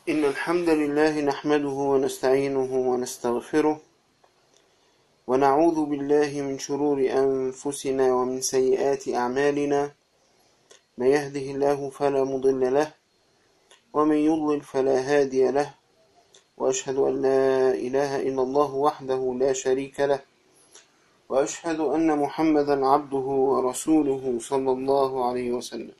إن الحمد لله نحمده ونستعينه ونستغفره ونعوذ بالله من شرور أنفسنا ومن سيئات أعمالنا. من يهده الله فلا مضل له ومن يضلل فلا هادي له، وأشهد أن لا إله إلا الله وحده لا شريك له، وأشهد أن محمدا عبده ورسوله صلى الله عليه وسلم.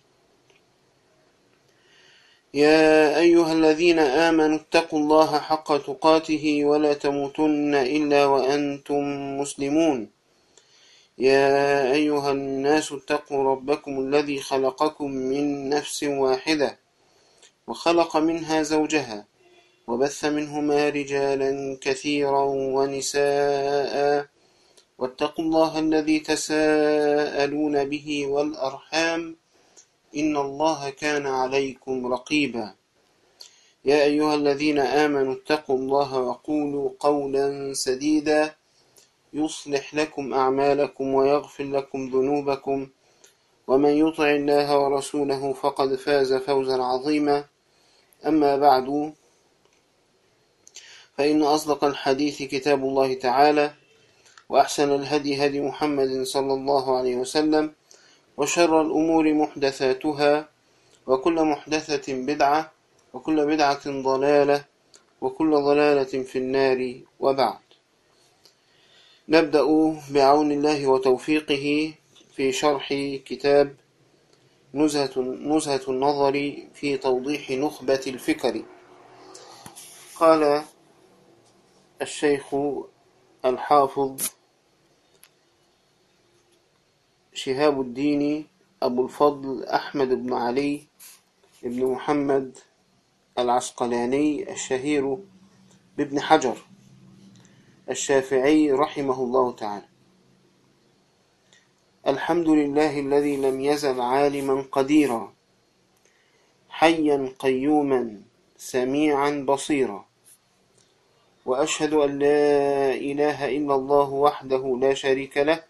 يا أيها الذين آمنوا اتقوا الله حق تقاته ولا تموتن إلا وأنتم مسلمون. يا أيها الناس اتقوا ربكم الذي خلقكم من نفس واحدة وخلق منها زوجها وبث منهما رجالا كثيرا ونساء، واتقوا الله الذي تساءلون به والأرحام إن الله كان عليكم رقيبا. يا أيها الذين آمنوا اتقوا الله وقولوا قولا سديدا يصلح لكم أعمالكم ويغفر لكم ذنوبكم، ومن يطع الله ورسوله فقد فاز فوزا عظيما. أما بعد، فإن أصدق الحديث كتاب الله تعالى، وأحسن الهدي هدي محمد صلى الله عليه وسلم، وشر الأمور محدثاتها، وكل محدثة بدعة، وكل بدعة ضلالة، وكل ضلالة في النار. وبعد، نبدأ بعون الله وتوفيقه في شرح كتاب نزهة النظر في توضيح نخبة الفكر. قال الشيخ الحافظ شهاب الدين أبو الفضل أحمد بن علي بن محمد العسقلاني الشهير بابن حجر الشافعي رحمه الله تعالى: الحمد لله الذي لم يزل عالما قديرا، حيا قيوما سميعا بصيرا، وأشهد أن لا إله إلا الله وحده لا شريك له،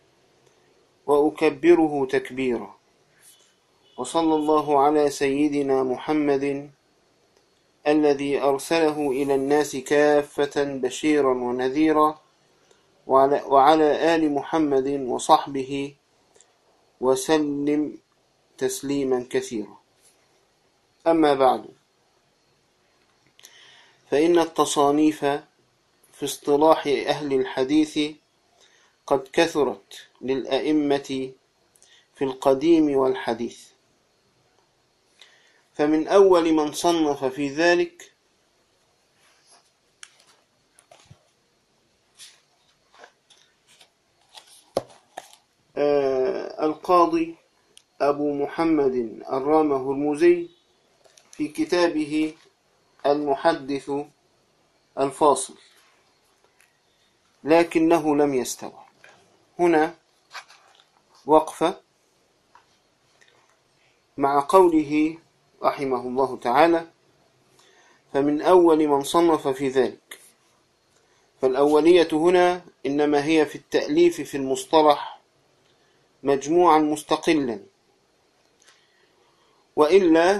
وأكبره تكبيرا. وصلى الله على سيدنا محمد الذي أرسله إلى الناس كافة بشيرا ونذيرا، وعلى آل محمد وصحبه وسلم تسليما كثيرا. أما بعد، فإن التصانيف في اصطلاح أهل الحديث قد كثرت للأئمة في القديم والحديث، فمن أول من صنف في ذلك القاضي أبو محمد الرامة هرمزي في كتابه المحدث الفاصل، لكنه لم يستوعب. هنا وقفة مع قوله رحمه الله تعالى: فمن أول من صنف في ذلك. فالأولية هنا إنما هي في التأليف في المصطلح مجموعا مستقلا، وإلا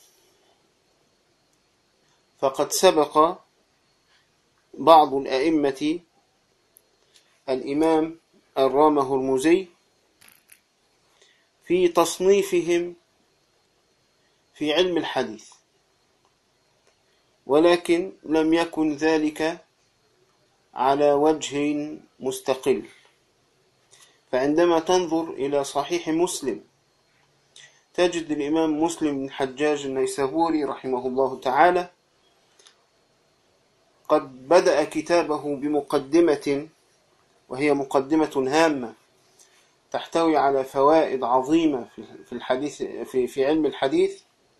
فقد سبق بعض الأئمة الإمام الرامة هرمزي في تصنيفهم في علم الحديث، ولكن لم يكن ذلك على وجه مستقل. فعندما تنظر إلى صحيح مسلم تجد الإمام مسلم بن الحجاج النيسابوري رحمه الله تعالى قد بدأ كتابه بمقدمة، وهي مقدمة هامة تحتوي على فوائد عظيمة في الحديث في علم الحديث،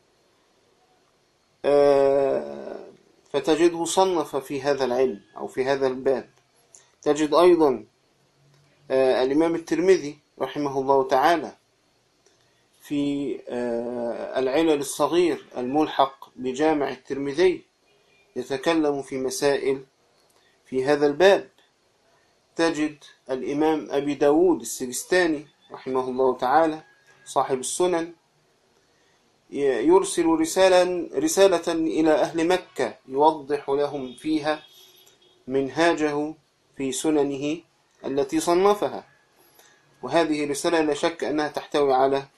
فتجده صنف في هذا العلم أو في هذا الباب. تجد أيضا الإمام الترمذي رحمه الله تعالى في العلل الصغير الملحق بجامع الترمذي يتكلم في مسائل في هذا الباب. تجد الإمام أبي داود السجستاني رحمه الله تعالى صاحب السنن يرسل رسالة إلى أهل مكة يوضح لهم فيها منهاجه في سننه التي صنفها. وهذه الرسالة لا شك أنها تحتوي على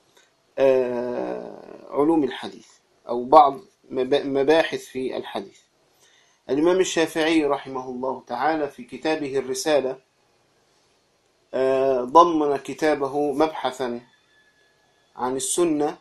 علوم الحديث أو بعض مباحث في الحديث. الإمام الشافعي رحمه الله تعالى في كتابه الرسالة ضمن كتابه مبحثا عن السنة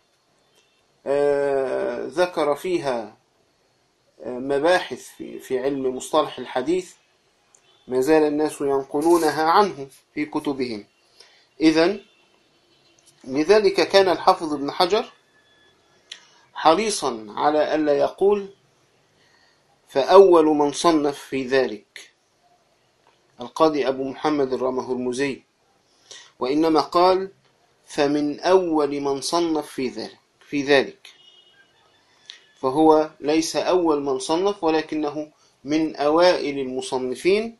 ذكر فيها مباحث في علم مصطلح الحديث ما زال الناس ينقلونها عنه في كتبهم. إذن لذلك كان الحافظ ابن حجر حريصا على ألا يقول فأول من صنف في ذلك القاضي أبو محمد الرمهرمزي، وإنما قال فمن أول من صنف في ذلك، فهو ليس أول من صنف ولكنه من أوائل المصنفين،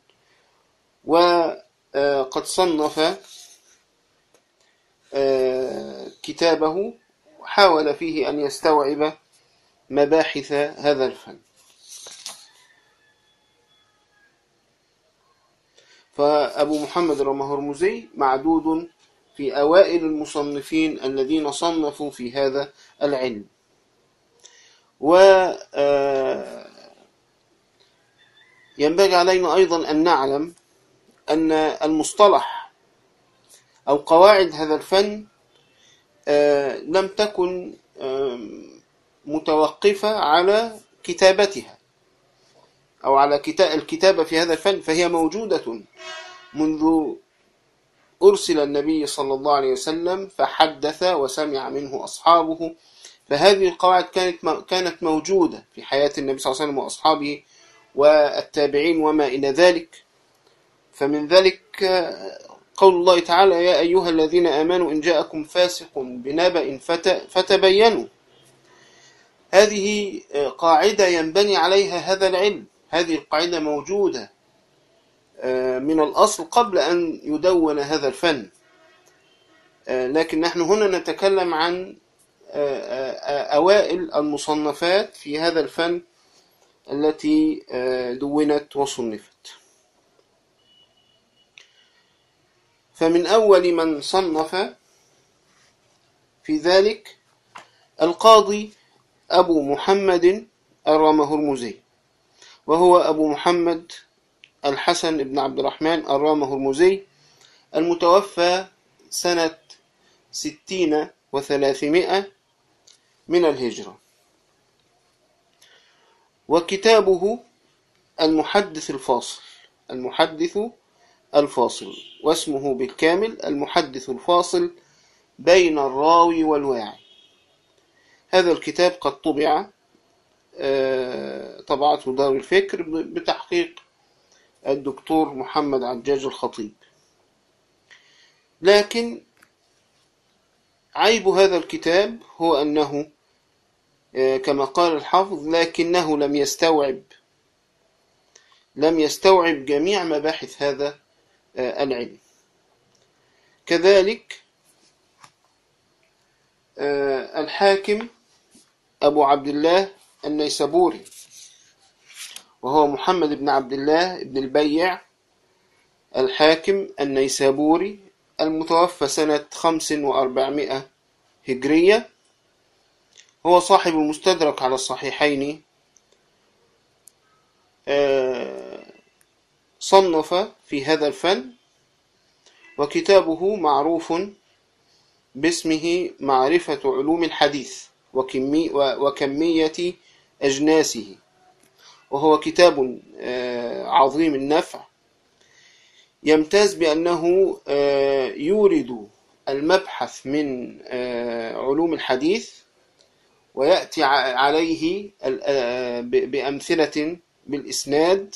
وقد صنف كتابه وحاول فيه أن يستوعب مباحث هذا الفن. فأبو محمد الرمهرمزي معدود في أوائل المصنفين الذين صنفوا في هذا العلم. وينبغي علينا أيضا أن نعلم أن المصطلح أو قواعد هذا الفن لم تكن متوقفة على كتابتها أو على الكتابة في هذا الفن، فهي موجودة منذ أرسل النبي صلى الله عليه وسلم فحدث وسمع منه أصحابه. فهذه القواعد كانت موجودة في حياة النبي صلى الله عليه وسلم وأصحابه والتابعين وما إلى ذلك. فمن ذلك قول الله تعالى يا أيها الذين آمنوا إن جاءكم فاسق بنبأ فتبينوا. هذه قاعدة ينبني عليها هذا العلم، هذه القاعدة موجودة من الأصل قبل أن يدون هذا الفن، لكن نحن هنا نتكلم عن أوائل المصنفات في هذا الفن التي دونت وصنفت. فمن أول من صنف في ذلك القاضي أبو محمد الرمهرمزي، وهو أبو محمد الحسن بن عبد الرحمن الرمهرمزي، المتوفى سنة 60 و300 من الهجرة. وكتابه المحدث الفاصل، واسمه بالكامل المحدث الفاصل بين الراوي والواعي. هذا الكتاب قد طبع طبعته دار الفكر بتحقيق الدكتور محمد عجاج الخطيب. لكن عيب هذا الكتاب هو أنه كما قال الحافظ لكنه لم يستوعب جميع مباحث هذا العلم. كذلك الحاكم أبو عبد الله النيسابوري، وهو محمد بن عبد الله بن البيع الحاكم النيسابوري، المتوفى سنة 500 هجرية. هو صاحب المستدرك على الصحيحين، صنف في هذا الفن، وكتابه معروف باسمه معرفة علوم الحديث وكمية أجناسه، وهو كتاب عظيم النفع، يمتاز بأنه يورد المبحث من علوم الحديث ويأتي عليه بأمثلة بالإسناد،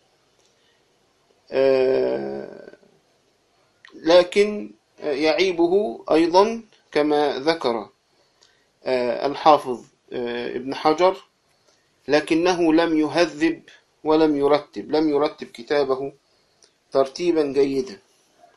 لكن يعيبه أيضا كما ذكر الحافظ ابن حجر، لكنه لم يهذب ولم يرتب كتابه ترتيبا جيدا.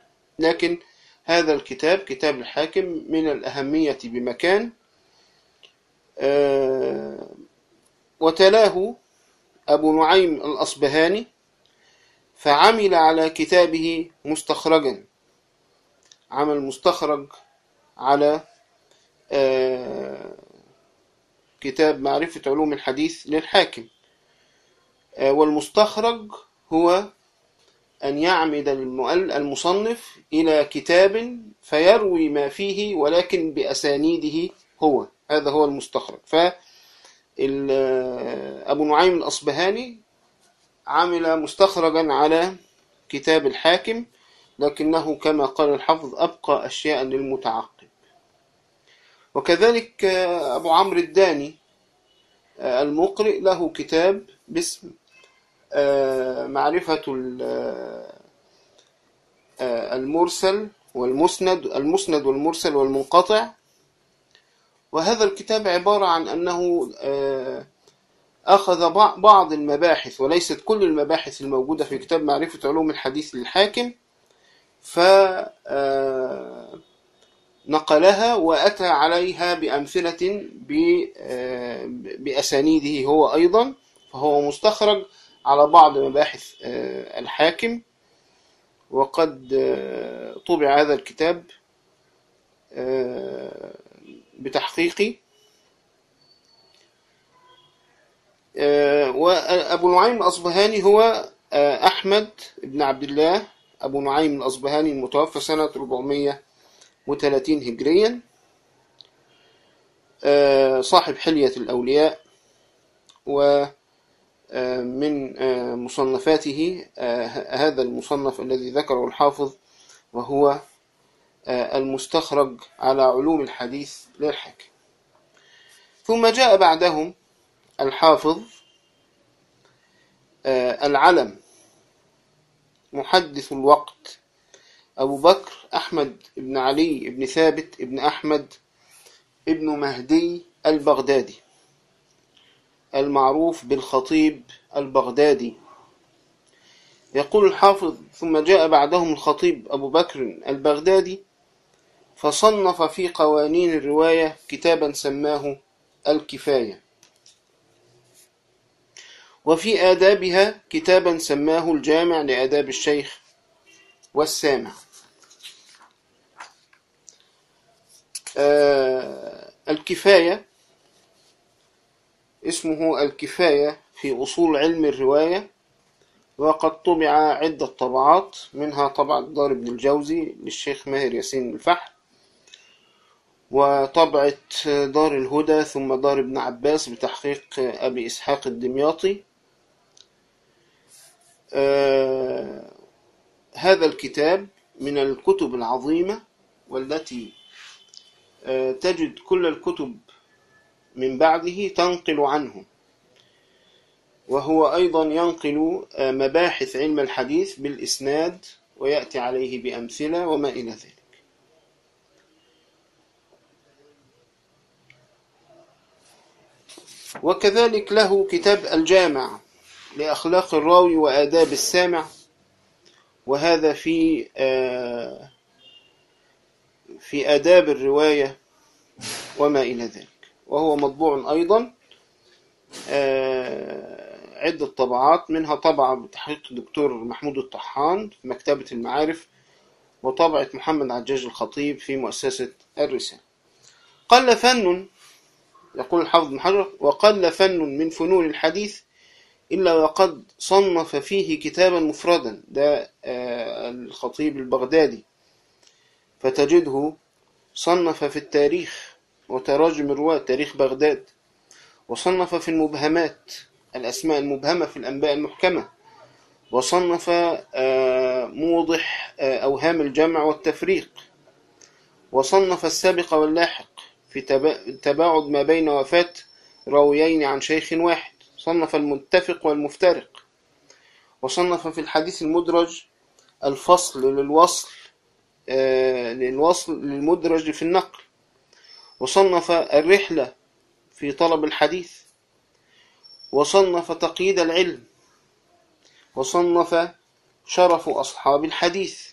لكن هذا الكتاب كتاب الحاكم من الأهمية بمكان، وتلاه أبو نعيم الأصبهاني فعمل على كتابه مستخرجا، عمل مستخرج على كتاب معرفة علوم الحديث للحاكم. والمستخرج هو أن يعمد المصنف إلى كتاب فيروي ما فيه ولكن بأسانيده هو، هذا هو المستخرج. فأبو نعيم الأصبهاني عمل مستخرجا على كتاب الحاكم، لكنه كما قال الحافظ أبقى أشياء للمتعقب. وكذلك أبو عمرو الداني المقرئ له كتاب باسم معرفة المرسل والمسند، المسند والمرسل والمنقطع. وهذا الكتاب عبارة عن أنه أخذ بعض المباحث وليست كل المباحث الموجودة في كتاب معرفة علوم الحديث للحاكم، فنقلها وأتى عليها بأمثلة بأسانيده هو أيضا، فهو مستخرج على بعض مباحث الحاكم. وقد طبع هذا الكتاب بتحقيقي. وأبو نعيم الأصبهاني هو أحمد بن عبد الله أبو نعيم الأصبهاني المتوفى سنة 430 هجريا، صاحب حلية الأولياء. ومن مصنفاته هذا المصنف الذي ذكره الحافظ، وهو المستخرج على علوم الحديث للحاكم. ثم جاء بعدهم الحافظ العلم محدث الوقت أبو بكر أحمد بن علي بن ثابت بن أحمد ابن مهدي البغدادي، المعروف بالخطيب البغدادي. يقول الحافظ: ثم جاء بعدهم الخطيب أبو بكر البغدادي فصنف في قوانين الرواية كتابا سماه الكفاية، وفي آدابها كتابا سماه الجامع لآداب الشيخ والسامع. الكفاية اسمه الكفاية في أصول علم الرواية، وقد طبع عدة طبعات، منها طبعة دار ابن الجوزي للشيخ ماهر ياسين الفحل، وطبعة دار الهدى، ثم دار ابن عباس بتحقيق أبي إسحاق الدمياطي. هذا الكتاب من الكتب العظيمة، والتي تجد كل الكتب من بعده تنقل عنه، وهو أيضا ينقل مباحث علم الحديث بالإسناد ويأتي عليه بأمثلة وما إلى ذلك. وكذلك له كتاب الجامع لأخلاق الراوي وآداب السامع، وهذا في آداب الرواية وما إلى ذلك، وهو مطبوع أيضا عدة طبعات، منها طبعة بتحقيق الدكتور محمود الطحان في مكتبة المعارف، وطبعة محمد عجاج الخطيب في مؤسسة الرسالة. قل فن، يقول الحافظ بن حجر: وقل فن من فنون الحديث إلا وقد صنف فيه كتابا مفردا. ده الخطيب البغدادي، فتجده صنف في التاريخ وتراجم الرواة، تاريخ بغداد، وصنف في المبهمات، الأسماء المبهمة في الأنباء المحكمة، وصنف موضح أوهام الجمع والتفريق، وصنف السابق واللاحق في تباعد ما بين وفاة راويين عن شيخ واحد، صنف المتفق والمفترق، وصنف في الحديث المدرج الفصل للوصل للمدرج في النقل، وصنف الرحلة في طلب الحديث، وصنف تقييد العلم، وصنف شرف أصحاب الحديث،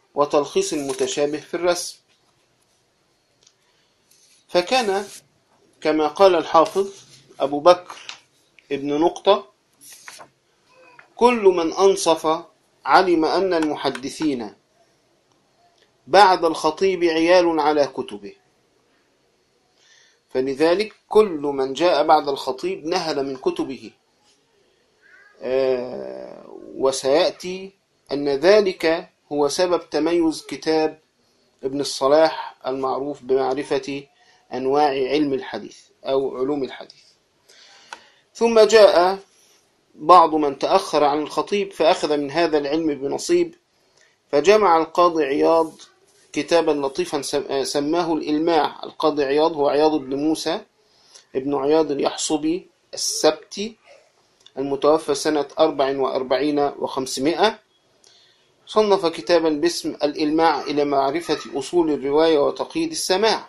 وتلخيص المتشابه في الرسم. فكان كما قال الحافظ أبو بكر ابن نقطة: كل من أنصف علم أن المحدثين بعد الخطيب عيال على كتبه، فلذلك كل من جاء بعد الخطيب نهل من كتبه، وسيأتي أن ذلك هو سبب تميز كتاب ابن الصلاح المعروف بمعرفة أنواع علم الحديث أو علوم الحديث. ثم جاء بعض من تأخر عن الخطيب فأخذ من هذا العلم بنصيب، فجمع القاضي عياض كتابا لطيفا سماه الإلماع. القاضي عياض هو عياض بن موسى ابن عياض اليحصبي السبتي المتوفى سنة 44 و500. صنف كتابا باسم الإلماع إلى معرفة أصول الرواية وتقييد السماع.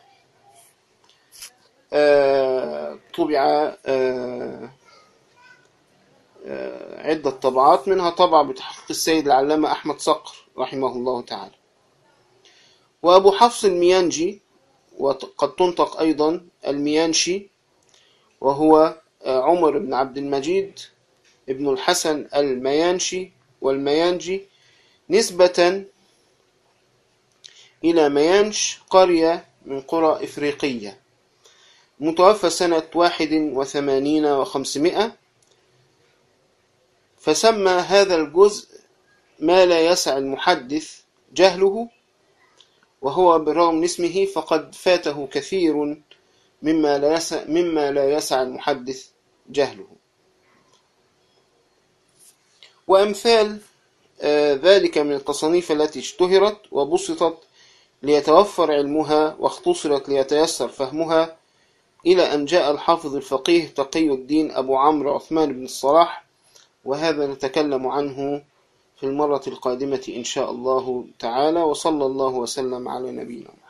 طبع عدة طبعات، منها طبعة بتحقيق السيد العلامة أحمد صقر رحمه الله تعالى. وأبو حفص الميانجي، وقد تنطق أيضا الميانشي، وهو عمر بن عبد المجيد ابن الحسن الميانشي والميانجي، نسبة إلى ميانش قرية من قرى إفريقية، متوفى سنة 81 و500. فسمى هذا الجزء ما لا يسع المحدث جهله، وهو برغم من اسمه فقد فاته كثير مما لا يسع المحدث جهله. وأمثال ذلك من التصانيف التي اشتهرت وبسطت ليتوفر علمها واختصرت ليتيسر فهمها، إلى أن جاء الحافظ الفقيه تقي الدين أبو عمرو عثمان بن الصلاح، وهذا نتكلم عنه في المرة القادمة إن شاء الله تعالى. وصلى الله وسلم على نبينا.